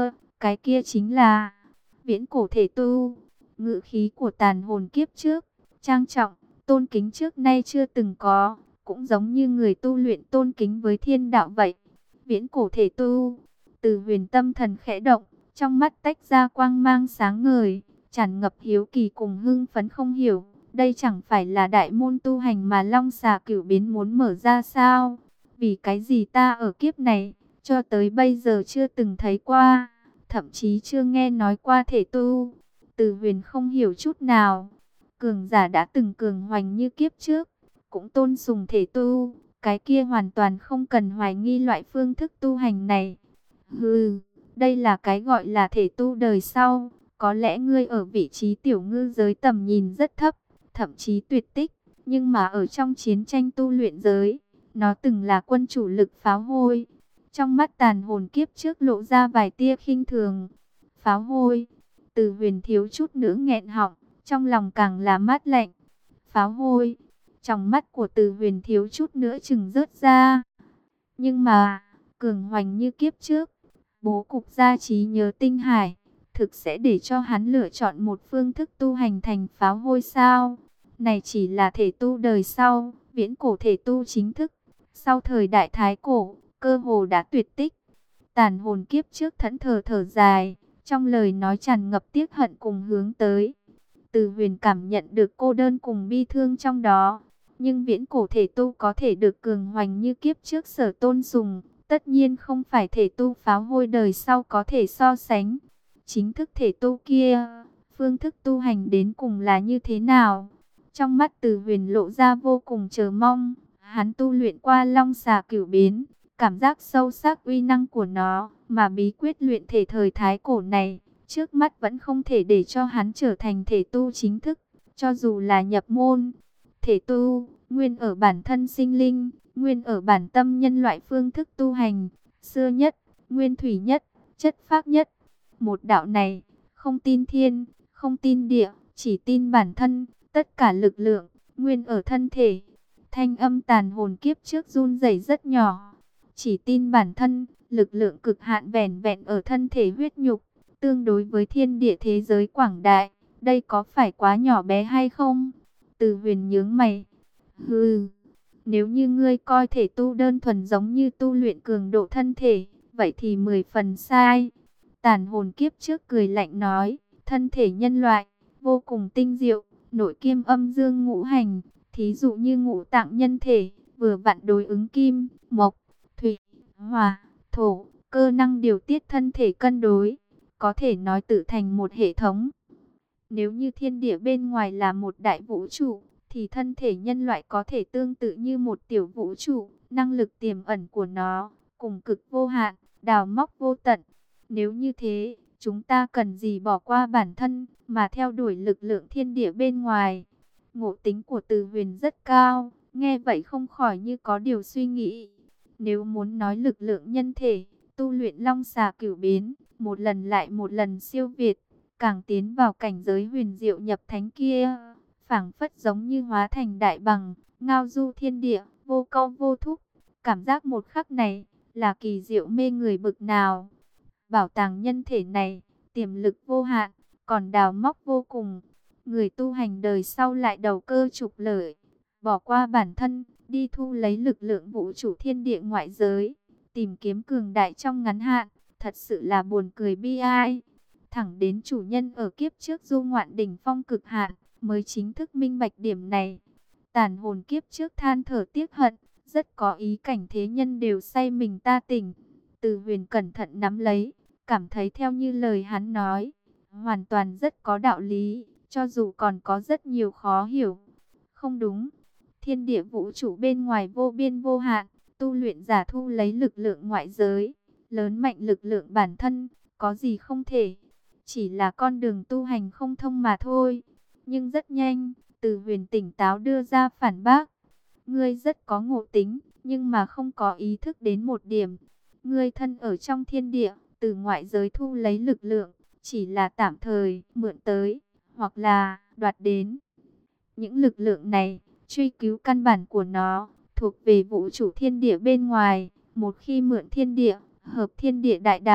cái kia chính là viễn cổ thể tu. Ngữ khí của tàn hồn kiếp trước, trang trọng, tôn kính trước nay chưa từng có, cũng giống như người tu luyện tôn kính với thiên đạo vậy. Viễn cổ thể tu, Từ Huyền tâm thần khẽ động, trong mắt tách ra quang mang sáng ngời, tràn ngập hiếu kỳ cùng hưng phấn không hiểu. Đây chẳng phải là đại môn tu hành mà Long Xà Cửu Biến muốn mở ra sao? Vì cái gì ta ở kiếp này, cho tới bây giờ chưa từng thấy qua, thậm chí chưa nghe nói qua thể tu. Từ Huyền không hiểu chút nào. Cường giả đã từng cường hoành như kiếp trước, cũng tôn sùng thể tu, cái kia hoàn toàn không cần hoài nghi loại phương thức tu hành này. Hừ, đây là cái gọi là thể tu đời sau. Có lẽ ngươi ở vị trí tiểu ngư giới tầm nhìn rất thấp, thậm chí tuyệt tích, nhưng mà ở trong chiến tranh tu luyện giới, nó từng là quân chủ lực pháo hôi. Trong mắt tàn hồn kiếp trước lộ ra vài tia khinh thường. Pháo hôi, Từ Huyền thiếu chút nữa nghẹn họng, trong lòng càng là mát lạnh. Pháo hôi, trong mắt của Từ Huyền thiếu chút nữa chừng rớt ra. Nhưng mà, cường hoành như kiếp trước, bố cục gia trí nhớ tinh hải, thực sẽ để cho hắn lựa chọn một phương thức tu hành thành pháo hôi sao? Này chỉ là thể tu đời sau, viễn cổ thể tu chính thức. Sau thời đại thái cổ, cơ hồ đã tuyệt tích. Tàn hồn kiếp trước thẫn thờ thở dài, trong lời nói tràn ngập tiếc hận cùng hướng tới. Từ Huyền cảm nhận được cô đơn cùng bi thương trong đó. Nhưng viễn cổ thể tu có thể được cường hoành như kiếp trước sở tôn sùng, tất nhiên không phải thể tu pháo hôi đời sau có thể so sánh. Chính thức thể tu kia, phương thức tu hành đến cùng là như thế nào? Trong mắt Từ Huyền lộ ra vô cùng chờ mong. Hắn tu luyện qua Long Xà Cửu Biến, cảm giác sâu sắc uy năng của nó, mà bí quyết luyện thể thời thái cổ này, trước mắt vẫn không thể để cho hắn trở thành thể tu chính thức, cho dù là nhập môn. Thể tu, nguyên ở bản thân sinh linh, nguyên ở bản tâm nhân loại phương thức tu hành, xưa nhất, nguyên thủy nhất, chất phác nhất. Một đạo này, không tin thiên, không tin địa, chỉ tin bản thân, tất cả lực lượng, nguyên ở thân thể. Thanh âm tàn hồn kiếp trước run rẩy rất nhỏ. Chỉ tin bản thân, lực lượng cực hạn vẻn vẹn ở thân thể huyết nhục, tương đối với thiên địa thế giới quảng đại, đây có phải quá nhỏ bé hay không? Từ Huyền nhướng mày. Hừ, nếu như ngươi coi thể tu đơn thuần giống như tu luyện cường độ thân thể, vậy thì mười phần sai. Tàn hồn kiếp trước cười lạnh nói, thân thể nhân loại, vô cùng tinh diệu, nội kiêm âm dương ngũ hành, thí dụ như ngũ tạng nhân thể, vừa vặn đối ứng kim, mộc, thủy, hỏa, thổ, cơ năng điều tiết thân thể cân đối, có thể nói tự thành một hệ thống. Nếu như thiên địa bên ngoài là một đại vũ trụ, thì thân thể nhân loại có thể tương tự như một tiểu vũ trụ, năng lực tiềm ẩn của nó, cùng cực vô hạn, đào móc vô tận. Nếu như thế, chúng ta cần gì bỏ qua bản thân, mà theo đuổi lực lượng thiên địa bên ngoài? Ngộ tính của Từ Huyền rất cao, nghe vậy không khỏi như có điều suy nghĩ. Nếu muốn nói lực lượng nhân thể, tu luyện Long Xà Cửu Biến, một lần lại một lần siêu việt, càng tiến vào cảnh giới huyền diệu nhập thánh kia, phảng phất giống như hóa thành đại bằng, ngao du thiên địa, vô câu vô thúc. Cảm giác một khắc này, là kỳ diệu mê người bực nào. Bảo tàng nhân thể này, tiềm lực vô hạn, còn đào móc vô cùng. Người tu hành đời sau lại đầu cơ trục lợi, bỏ qua bản thân, đi thu lấy lực lượng vũ trụ thiên địa ngoại giới, tìm kiếm cường đại trong ngắn hạn, thật sự là buồn cười bi ai. Thẳng đến chủ nhân ở kiếp trước du ngoạn đỉnh phong cực hạn, mới chính thức minh bạch điểm này. Tàn hồn kiếp trước than thở tiếc hận, rất có ý cảnh thế nhân đều say mình ta tỉnh. Từ Huyền cẩn thận nắm lấy, cảm thấy theo như lời hắn nói, hoàn toàn rất có đạo lý, cho dù còn có rất nhiều khó hiểu. Không đúng, thiên địa vũ trụ bên ngoài vô biên vô hạn, tu luyện giả thu lấy lực lượng ngoại giới, lớn mạnh lực lượng bản thân, có gì không thể, chỉ là con đường tu hành không thông mà thôi. Nhưng rất nhanh, Từ Huyền tỉnh táo đưa ra phản bác. Ngươi rất có ngộ tính, nhưng mà không có ý thức đến một điểm. Ngươi thân ở trong thiên địa, từ ngoại giới thu lấy lực lượng, chỉ là tạm thời, mượn tới, hoặc là đoạt đến. Những lực lượng này, truy cứu căn bản của nó, thuộc về vũ trụ thiên địa bên ngoài. Một khi mượn thiên địa, hợp thiên địa đại đạo,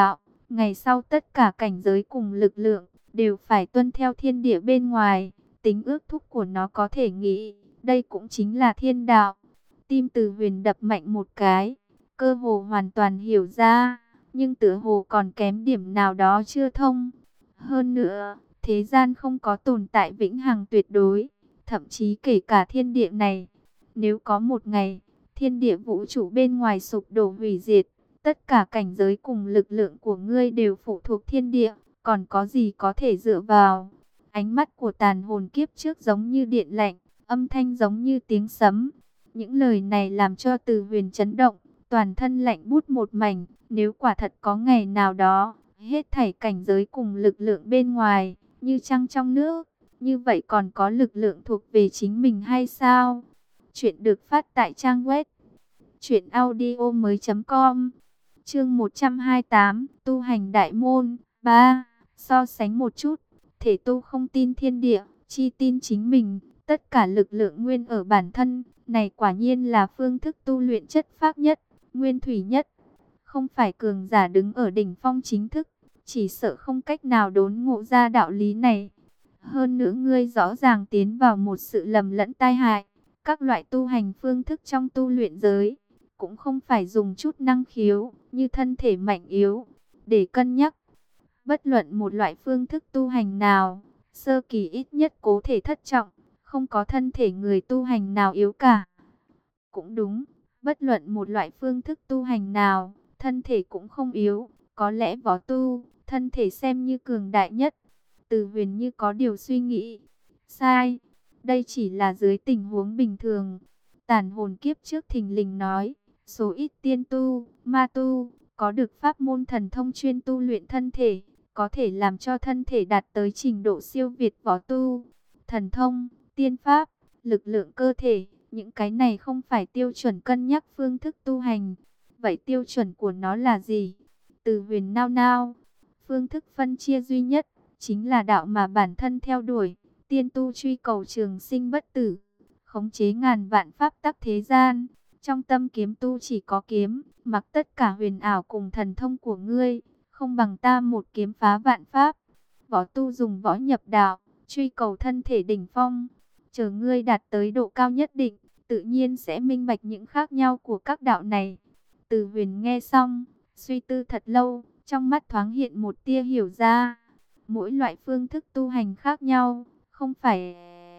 Ngày sau tất cả cảnh giới cùng lực lượng đều phải tuân theo thiên địa bên ngoài. Tính ước thúc của nó có thể nghĩ, đây cũng chính là thiên đạo. Tim Từ Huyền đập mạnh một cái, cơ hồ hoàn toàn hiểu ra, nhưng tựa hồ còn kém điểm nào đó chưa thông. Hơn nữa, thế gian không có tồn tại vĩnh hằng tuyệt đối, thậm chí kể cả thiên địa này. Nếu có một ngày, thiên địa vũ trụ bên ngoài sụp đổ hủy diệt, tất cả cảnh giới cùng lực lượng của ngươi đều phụ thuộc thiên địa, còn có gì có thể dựa vào. Ánh mắt của tàn hồn kiếp trước giống như điện lạnh, âm thanh giống như tiếng sấm. Những lời này làm cho Từ Huyền chấn động, toàn thân lạnh bút một mảnh. Nếu quả thật có ngày nào đó, hết thảy cảnh giới cùng lực lượng bên ngoài, như trăng trong nước, như vậy còn có lực lượng thuộc về chính mình hay sao? Chuyện được phát tại trang web truyện audio mới.com. Chương một trăm hai mươi tám, tu hành đại môn ba. So sánh một chút, thể tu không tin thiên địa, chi tin chính mình, tất cả lực lượng nguyên ở bản thân, này quả nhiên là phương thức tu luyện chất phác nhất, nguyên thủy nhất. Không phải cường giả đứng ở đỉnh phong chính thức, chỉ sợ không cách nào đốn ngộ ra đạo lý này. Hơn nữa ngươi rõ ràng tiến vào một sự lầm lẫn tai hại. Các loại tu hành phương thức trong tu luyện giới cũng không phải dùng chút năng khiếu như thân thể mạnh yếu để cân nhắc. Bất luận một loại phương thức tu hành nào, sơ kỳ ít nhất cố thể thất trọng, không có thân thể người tu hành nào yếu cả. Cũng đúng, bất luận một loại phương thức tu hành nào, thân thể cũng không yếu, có lẽ võ tu, thân thể xem như cường đại nhất. Từ Huyền như có điều suy nghĩ. Sai, đây chỉ là dưới tình huống bình thường. Tàn hồn kiếp trước thình lình nói, số ít tiên tu, ma tu, có được pháp môn thần thông chuyên tu luyện thân thể, có thể làm cho thân thể đạt tới trình độ siêu việt võ tu. Thần thông, tiên pháp, lực lượng cơ thể, những cái này không phải tiêu chuẩn cân nhắc phương thức tu hành. Vậy tiêu chuẩn của nó là gì? Từ Huyền nao nao, phương thức phân chia duy nhất chính là đạo mà bản thân theo đuổi. Tiên tu truy cầu trường sinh bất tử, khống chế ngàn vạn pháp tắc thế gian. Trong tâm kiếm tu chỉ có kiếm, mặc tất cả huyền ảo cùng thần thông của ngươi, không bằng ta một kiếm phá vạn pháp. Võ tu dùng võ nhập đạo, truy cầu thân thể đỉnh phong. Chờ ngươi đạt tới độ cao nhất định, tự nhiên sẽ minh bạch những khác nhau của các đạo này. Từ Huyền nghe xong, suy tư thật lâu, trong mắt thoáng hiện một tia hiểu ra. Mỗi loại phương thức tu hành khác nhau, không phải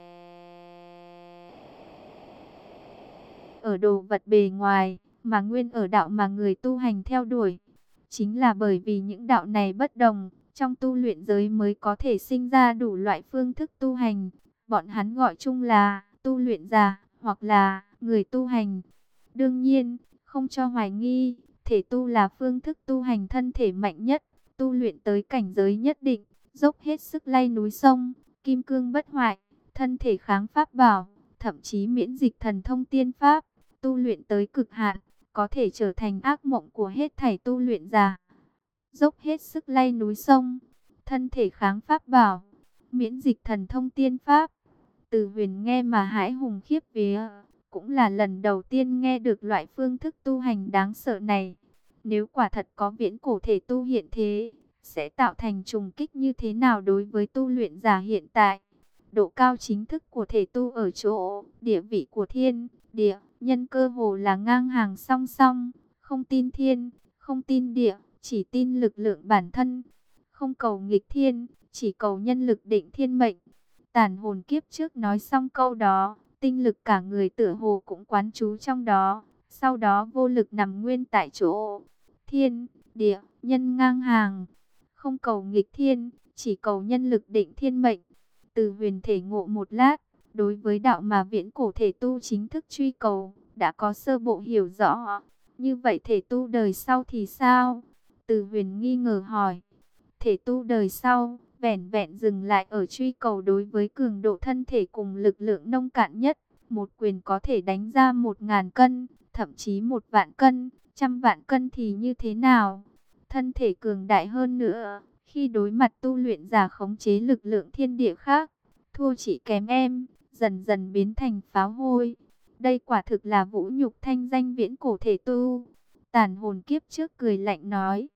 ở đồ vật bề ngoài, mà nguyên ở đạo mà người tu hành theo đuổi. Chính là bởi vì những đạo này bất đồng, trong tu luyện giới mới có thể sinh ra đủ loại phương thức tu hành. Bọn hắn gọi chung là tu luyện giả, hoặc là người tu hành. Đương nhiên, không cho hoài nghi, thể tu là phương thức tu hành thân thể mạnh nhất, tu luyện tới cảnh giới nhất định, dốc hết sức lay núi sông, kim cương bất hoại, thân thể kháng pháp bảo, thậm chí miễn dịch thần thông tiên pháp, tu luyện tới cực hạn, có thể trở thành ác mộng của hết thảy tu luyện giả. Dốc hết sức lay núi sông, thân thể kháng pháp bảo, miễn dịch thần thông tiên pháp. Từ Huyền nghe mà hãi hùng khiếp vía, cũng là lần đầu tiên nghe được loại phương thức tu hành đáng sợ này. Nếu quả thật có viễn cổ thể tu hiện thế, sẽ tạo thành trùng kích như thế nào đối với tu luyện giả hiện tại? Độ cao chính thức của thể tu ở chỗ, địa vị của thiên, địa, nhân cơ hồ là ngang hàng song song, không tin thiên, không tin địa, chỉ tin lực lượng bản thân, không cầu nghịch thiên, chỉ cầu nhân lực định thiên mệnh. Tàn hồn kiếp trước nói xong câu đó, tinh lực cả người tựa hồ cũng quán trú trong đó, sau đó vô lực nằm nguyên tại chỗ. Thiên, địa, nhân ngang hàng, không cầu nghịch thiên, chỉ cầu nhân lực định thiên mệnh. Từ Huyền thể ngộ một lát, đối với đạo mà viễn cổ thể tu chính thức truy cầu, đã có sơ bộ hiểu rõ. Như vậy thể tu đời sau thì sao? Từ Huyền nghi ngờ hỏi. Thể tu đời sau, vẻn vẹn dừng lại ở truy cầu đối với cường độ thân thể cùng lực lượng nông cạn nhất. Một quyền có thể đánh ra một ngàn cân, thậm chí một vạn cân, trăm vạn cân thì như thế nào? Thân thể cường đại hơn nữa, khi đối mặt tu luyện giả khống chế lực lượng thiên địa khác, thua chỉ kém em, dần dần biến thành pháo hôi. Đây quả thực là vũ nhục thanh danh viễn cổ thể tu. Tàn hồn kiếp trước cười lạnh nói.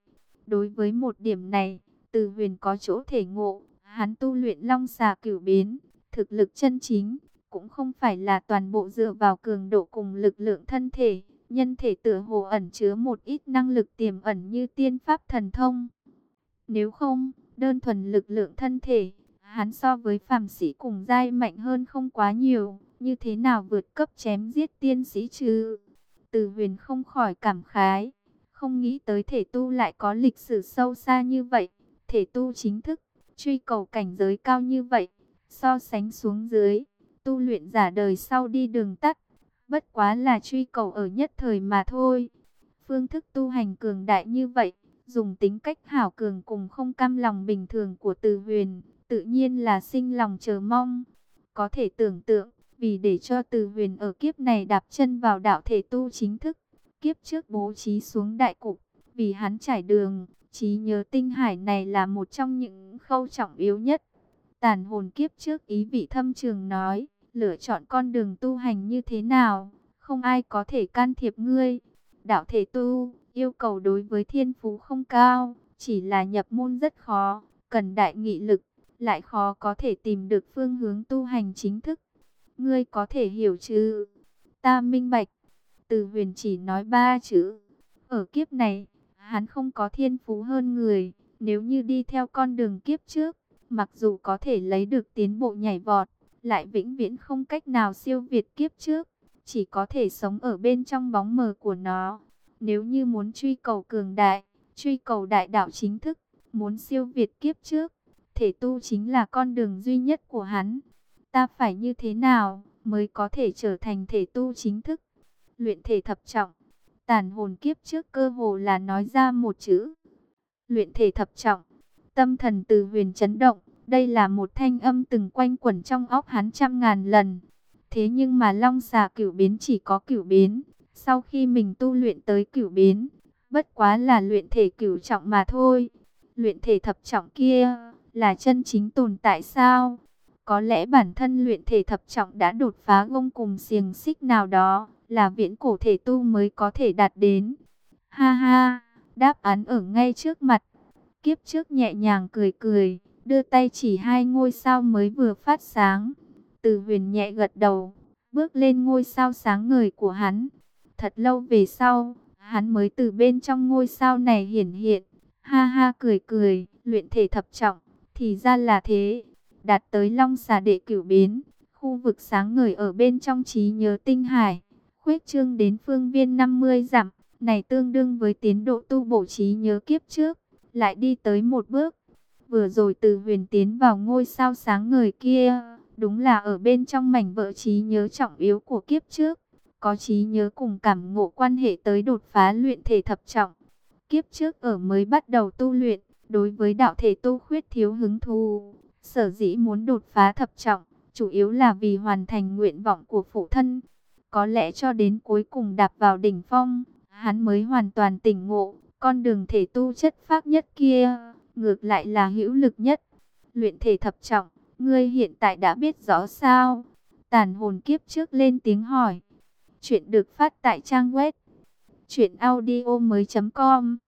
Đối với một điểm này, Từ Huyền có chỗ thể ngộ. Hắn tu luyện Long Xà Cửu Biến, thực lực chân chính cũng không phải là toàn bộ dựa vào cường độ cùng lực lượng thân thể. Nhân thể tựa hồ ẩn chứa một ít năng lực tiềm ẩn như tiên pháp thần thông. Nếu không, đơn thuần lực lượng thân thể, hắn so với phàm sĩ cùng giai mạnh hơn không quá nhiều. Như thế nào vượt cấp chém giết tiên sĩ chứ? Từ Huyền không khỏi cảm khái. Không nghĩ tới thể tu lại có lịch sử sâu xa như vậy. Thể tu chính thức, truy cầu cảnh giới cao như vậy. So sánh xuống dưới, tu luyện giả đời sau đi đường tắt. Bất quá là truy cầu ở nhất thời mà thôi. Phương thức tu hành cường đại như vậy, dùng tính cách hảo cường cùng không cam lòng bình thường của Từ Huyền, tự nhiên là sinh lòng chờ mong. Có thể tưởng tượng, vì để cho Từ Huyền ở kiếp này đạp chân vào đạo thể tu chính thức, kiếp trước bố trí xuống đại cục, vì hắn trải đường, trí nhớ tinh hải này là một trong những khâu trọng yếu nhất. Tàn hồn kiếp trước ý vị thâm trường nói, lựa chọn con đường tu hành như thế nào, không ai có thể can thiệp ngươi. Đạo thể tu, yêu cầu đối với thiên phú không cao, chỉ là nhập môn rất khó, cần đại nghị lực, lại khó có thể tìm được phương hướng tu hành chính thức. Ngươi có thể hiểu chứ? Ta minh bạch. Từ Huyền chỉ nói ba chữ. Ở kiếp này, hắn không có thiên phú hơn người, nếu như đi theo con đường kiếp trước, mặc dù có thể lấy được tiến bộ nhảy vọt, lại vĩnh viễn không cách nào siêu việt kiếp trước, chỉ có thể sống ở bên trong bóng mờ của nó. Nếu như muốn truy cầu cường đại, truy cầu đại đạo chính thức, muốn siêu việt kiếp trước, thể tu chính là con đường duy nhất của hắn. Ta phải như thế nào mới có thể trở thành thể tu chính thức? Luyện thể thập trọng. Tàn hồn kiếp trước cơ hồ là nói ra một chữ. Luyện thể thập trọng. Tâm thần Từ Huyền chấn động, đây là một thanh âm từng quanh quẩn trong óc hắn trăm ngàn lần. Thế nhưng mà Long Xà Cửu Biến chỉ có cửu biến, sau khi mình tu luyện tới cửu biến, bất quá là luyện thể cửu trọng mà thôi. Luyện thể thập trọng kia là chân chính tồn tại sao? Có lẽ bản thân luyện thể thập trọng đã đột phá gông cùng xiềng xích nào đó, là viễn cổ thể tu mới có thể đạt đến. Ha ha, đáp án ở ngay trước mặt. Kiếp trước nhẹ nhàng cười cười, đưa tay chỉ hai ngôi sao mới vừa phát sáng. Từ Huyền nhẹ gật đầu, bước lên ngôi sao sáng ngời của hắn. Thật lâu về sau, hắn mới từ bên trong ngôi sao này hiển hiện. Ha ha cười cười, luyện thể thập trọng, thì ra là thế. Đạt tới Long Xà đệ cửu biến, khu vực sáng ngời ở bên trong trí nhớ tinh hải, khuếch trương đến phương viên năm mươi dặm, này tương đương với tiến độ tu bổ trí nhớ kiếp trước, lại đi tới một bước. Vừa rồi Từ Huyền tiến vào ngôi sao sáng ngời kia, đúng là ở bên trong mảnh vỡ trí nhớ trọng yếu của kiếp trước, có trí nhớ cùng cảm ngộ quan hệ tới đột phá luyện thể thập trọng. Kiếp trước ở mới bắt đầu tu luyện, đối với đạo thể tu khuyết thiếu hứng thú, sở dĩ muốn đột phá thập trọng, chủ yếu là vì hoàn thành nguyện vọng của phụ thân. Có lẽ cho đến cuối cùng đạp vào đỉnh phong, hắn mới hoàn toàn tỉnh ngộ, con đường thể tu chất phác nhất kia, ngược lại là hữu lực nhất. Luyện thể thập trọng, ngươi hiện tại đã biết rõ sao? Tàn hồn kiếp trước lên tiếng hỏi. Chuyện được phát tại trang web truyện audio mới chấm com.